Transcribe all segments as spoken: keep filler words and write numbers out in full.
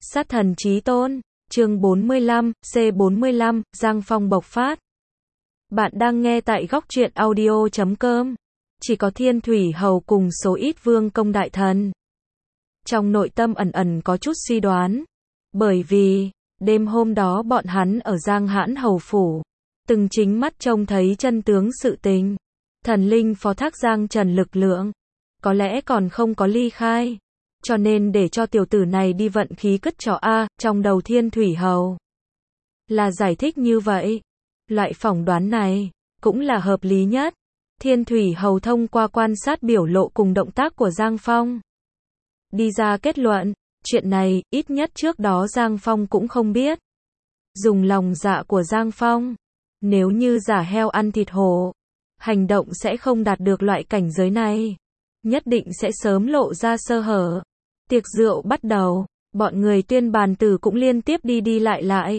Sát thần chí tôn, chương bốn mươi lăm, C bốn mươi lăm, Giang Phong bộc phát. Bạn đang nghe tại góc truyện audio chấm com. Chỉ có Thiên Thủy Hầu cùng số ít vương công đại thần. Trong nội tâm ẩn ẩn có chút suy đoán. Bởi vì, đêm hôm đó bọn hắn ở Giang Hãn Hầu Phủ. Từng chính mắt trông thấy chân tướng sự tình. Thần linh phó thác Giang Trần lực lượng. Có lẽ còn không có ly khai. Cho nên để cho tiểu tử này đi vận khí cất trò A, trong đầu Thiên Thủy Hầu. Là giải thích như vậy. Loại phỏng đoán này, cũng là hợp lý nhất. Thiên Thủy Hầu thông qua quan sát biểu lộ cùng động tác của Giang Phong. Đi ra kết luận, chuyện này, ít nhất trước đó Giang Phong cũng không biết. Dùng lòng dạ của Giang Phong, nếu như giả heo ăn thịt hổ, hành động sẽ không đạt được loại cảnh giới này. Nhất định sẽ sớm lộ ra sơ hở. Tiệc rượu bắt đầu, bọn người Tuyên Bàn Tử cũng liên tiếp đi đi lại lại.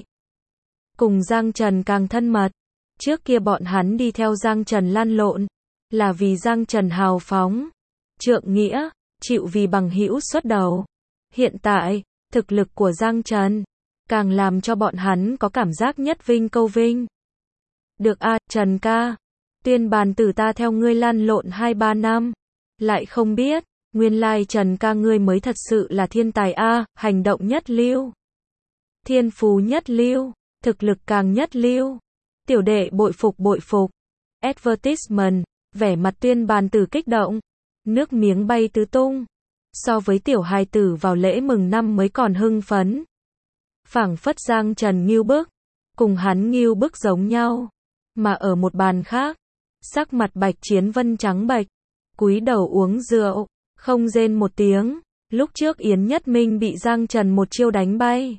Cùng Giang Trần càng thân mật. Trước kia bọn hắn đi theo Giang Trần lăn lộn, là vì Giang Trần hào phóng, trượng nghĩa, chịu vì bằng hữu xuất đầu. Hiện tại, thực lực của Giang Trần, càng làm cho bọn hắn có cảm giác nhất vinh câu vinh. Được a, Trần ca, Tuyên Bàn Tử ta theo ngươi lăn lộn hai ba năm, lại không biết, nguyên lai Trần ca ngươi mới thật sự là thiên tài a, hành động nhất lưu, thiên phú nhất lưu, thực lực càng nhất lưu. Tiểu đệ bội phục bội phục. Advertisement, vẻ mặt Tuyên Bàn Tử kích động, nước miếng bay tứ tung. So với tiểu hài tử vào lễ mừng năm mới còn hưng phấn. Phảng phất Giang Trần ngưu bức, cùng hắn ngưu bức giống nhau. Mà ở một bàn khác, sắc mặt Bạch Chiến Vân trắng bệch, cúi đầu uống rượu, không rên một tiếng. Lúc trước Yến Nhất Minh bị Giang Trần một chiêu đánh bay,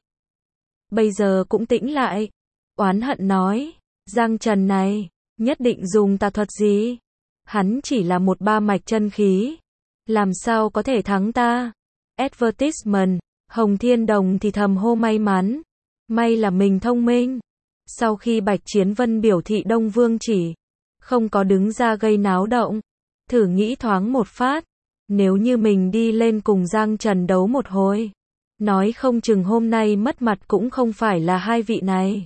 bây giờ cũng tĩnh lại, oán hận nói, Giang Trần này, nhất định dùng tà thuật gì? Hắn chỉ là một ba mạch chân khí, làm sao có thể thắng ta? Advertisement, Hồng Thiên Đồng thì thầm hô may mắn, may là mình thông minh. Sau khi Bạch Chiến Vân biểu thị Đông Vương chỉ, không có đứng ra gây náo động, thử nghĩ thoáng một phát, nếu như mình đi lên cùng Giang Trần đấu một hồi, nói không chừng hôm nay mất mặt cũng không phải là hai vị này,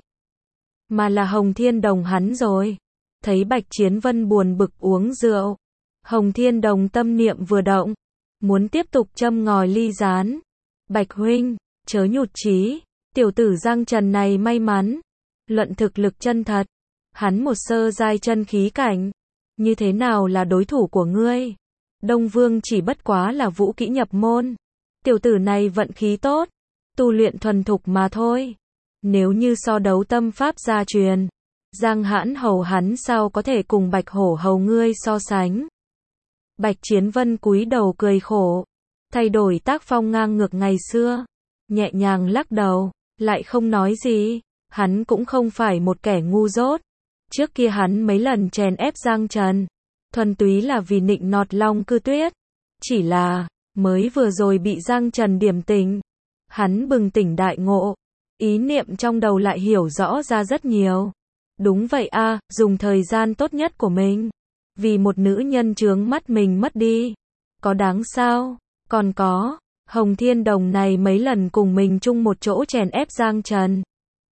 mà là Hồng Thiên Đồng hắn rồi. Thấy Bạch Chiến Vân buồn bực uống rượu, Hồng Thiên Đồng tâm niệm vừa động, muốn tiếp tục châm ngòi ly gián. Bạch huynh, chớ nhụt chí, tiểu tử Giang Trần này may mắn, luận thực lực chân thật, hắn một sơ giai chân khí cảnh, như thế nào là đối thủ của ngươi? Đông Vương chỉ bất quá là vũ kỹ nhập môn, tiểu tử này vận khí tốt, tu luyện thuần thục mà thôi. Nếu như so đấu tâm pháp gia truyền, Giang Hãn Hầu hắn sao có thể cùng Bạch Hổ Hầu ngươi so sánh? Bạch Chiến Vân cúi đầu cười khổ, thay đổi tác phong ngang ngược ngày xưa, nhẹ nhàng lắc đầu, lại không nói gì. Hắn cũng không phải một kẻ ngu dốt. Trước kia hắn mấy lần chèn ép Giang Trần, thuần túy là vì nịnh nọt Long Cư Tuyết. Chỉ là, mới vừa rồi bị Giang Trần điểm tỉnh, hắn bừng tỉnh đại ngộ, ý niệm trong đầu lại hiểu rõ ra rất nhiều. Đúng vậy a, dùng thời gian tốt nhất của mình, vì một nữ nhân chướng mắt mình mất đi, có đáng sao? Còn có, Hồng Thiên Đồng này mấy lần cùng mình chung một chỗ chèn ép Giang Trần,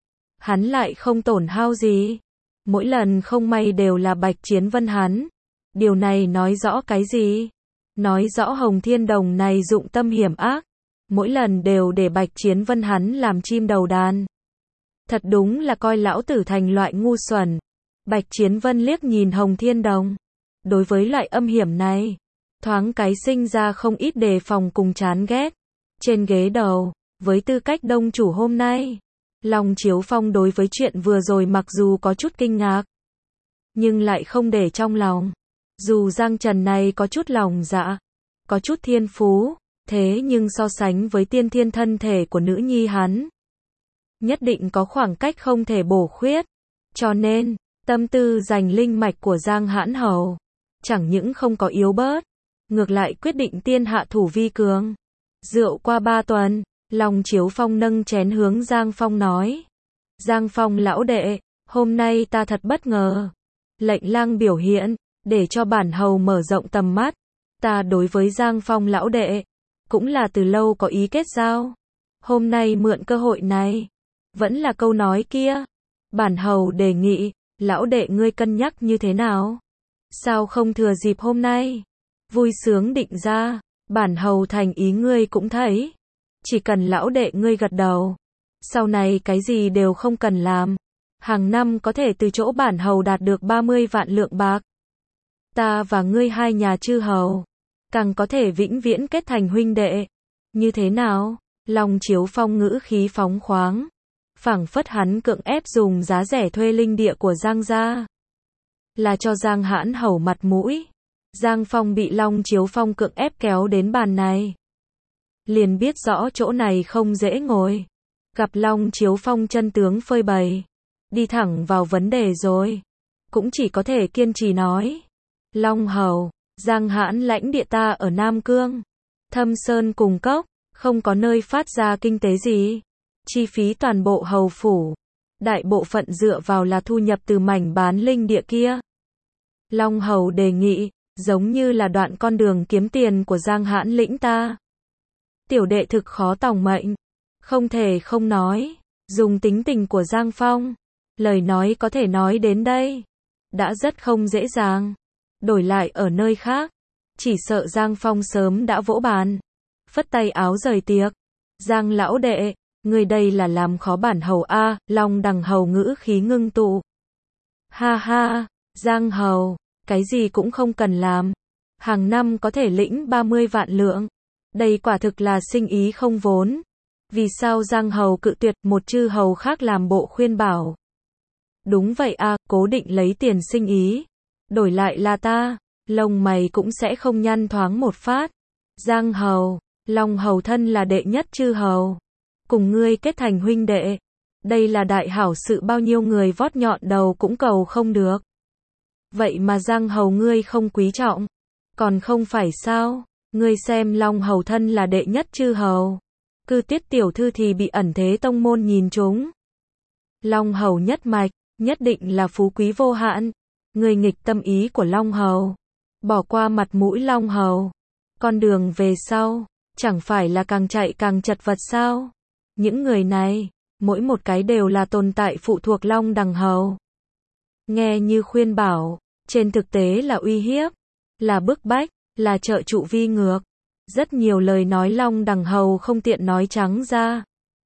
hắn lại không tổn hao gì. Mỗi lần không may đều là Bạch Chiến Vân hắn. Điều này nói rõ cái gì? Nói rõ Hồng Thiên Đồng này dụng tâm hiểm ác, mỗi lần đều để Bạch Chiến Vân hắn làm chim đầu đàn. Thật đúng là coi lão tử thành loại ngu xuẩn. Bạch Chiến Vân liếc nhìn Hồng Thiên Đồng. Đối với loại âm hiểm này, thoáng cái sinh ra không ít đề phòng cùng chán ghét. Trên ghế đầu, với tư cách đông chủ hôm nay, Long Chiếu Phong đối với chuyện vừa rồi mặc dù có chút kinh ngạc, nhưng lại không để trong lòng. Dù Giang Trần này có chút lòng dạ, có chút thiên phú, thế nhưng so sánh với tiên thiên thân thể của nữ nhi hắn, nhất định có khoảng cách không thể bổ khuyết. Cho nên, tâm tư giành linh mạch của Giang Hãn Hầu, chẳng những không có yếu bớt, ngược lại quyết định tiên hạ thủ vi cường. Rượu qua ba tuần, Long Chiếu Phong nâng chén hướng Giang Phong nói. Giang Phong lão đệ, hôm nay ta thật bất ngờ. Lệnh lang biểu hiện, để cho bản hầu mở rộng tầm mắt. Ta đối với Giang Phong lão đệ, cũng là từ lâu có ý kết giao. Hôm nay mượn cơ hội này. Vẫn là câu nói kia. Bản hầu đề nghị, lão đệ ngươi cân nhắc như thế nào? Sao không thừa dịp hôm nay? Vui sướng định ra, bản hầu thành ý ngươi cũng thấy. Chỉ cần lão đệ ngươi gật đầu. Sau này cái gì đều không cần làm. Hàng năm có thể từ chỗ bản hầu đạt được ba mươi vạn lượng bạc. Ta và ngươi hai nhà chư hầu. Càng có thể vĩnh viễn kết thành huynh đệ. Như thế nào? Long Chiếu Phong ngữ khí phóng khoáng. Phảng phất hắn cưỡng ép dùng giá rẻ thuê linh địa của Giang gia. Là cho Giang Hãn Hầu mặt mũi. Giang Phong bị Long Chiếu Phong cưỡng ép kéo đến bàn này. Liền biết rõ chỗ này không dễ ngồi. Gặp Long Chiếu Phong chân tướng phơi bày. Đi thẳng vào vấn đề rồi. Cũng chỉ có thể kiên trì nói. Long Hầu, Giang Hãn lãnh địa ta ở Nam Cương. Thâm Sơn cùng cốc, không có nơi phát ra kinh tế gì. Chi phí toàn bộ hầu phủ. Đại bộ phận dựa vào là thu nhập từ mảnh bán linh địa kia. Long Hầu đề nghị, giống như là đoạn con đường kiếm tiền của Giang Hãn lĩnh ta. Tiểu đệ thực khó tòng mệnh. Không thể không nói. Dùng tính tình của Giang Phong. Lời nói có thể nói đến đây. Đã rất không dễ dàng. Đổi lại ở nơi khác. Chỉ sợ Giang Phong sớm đã vỗ bàn. Phất tay áo rời tiệc. Giang lão đệ, người đây là làm khó bản hầu a. Long Đằng hầu ngữ khí ngưng tụ. Ha ha, Giang hầu, cái gì cũng không cần làm. Hàng năm có thể lĩnh ba mươi vạn lượng. Đây quả thực là sinh ý không vốn. Vì sao Giang hầu cự tuyệt, một chư hầu khác làm bộ khuyên bảo. Đúng vậy a, cố định lấy tiền sinh ý. Đổi lại là ta, lông mày cũng sẽ không nhăn thoáng một phát. Giang hầu, Long hầu thân là đệ nhất chư hầu. Cùng ngươi kết thành huynh đệ. Đây là đại hảo sự, bao nhiêu người vót nhọn đầu cũng cầu không được. Vậy mà Giang hầu ngươi không quý trọng. Còn không phải sao? Ngươi xem Long hầu thân là đệ nhất chư hầu. Cư Tiết tiểu thư thì bị ẩn thế tông môn nhìn trúng. Long hầu nhất mạch, nhất định là phú quý vô hạn. Ngươi nghịch tâm ý của Long hầu. Bỏ qua mặt mũi Long hầu. Con đường về sau, chẳng phải là càng chạy càng chật vật sao? Những người này, mỗi một cái đều là tồn tại phụ thuộc Long Đằng hầu. Nghe như khuyên bảo, trên thực tế là uy hiếp, là bức bách, là trợ trụ vi ngược. Rất nhiều lời nói Long Đằng hầu không tiện nói trắng ra.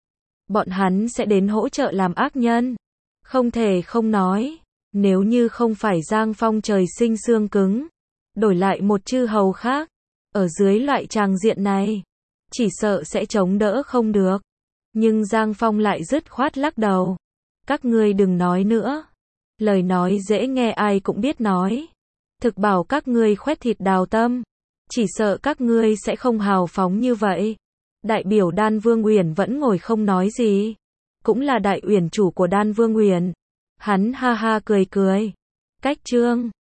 Bọn hắn sẽ đến hỗ trợ làm ác nhân. Không thể không nói, nếu như không phải Giang Phong trời sinh xương cứng, đổi lại một chư hầu khác, ở dưới loại tràng diện này, chỉ sợ sẽ chống đỡ không được. Nhưng Giang Phong lại dứt khoát lắc đầu. Các ngươi đừng nói nữa. Lời nói dễ nghe ai cũng biết nói. Thực bảo các ngươi khoét thịt đào tâm. Chỉ sợ các ngươi sẽ không hào phóng như vậy. Đại biểu Đan Vương Uyển vẫn ngồi không nói gì. Cũng là đại uyển chủ của Đan Vương Uyển. Hắn ha ha cười cười. Cách chương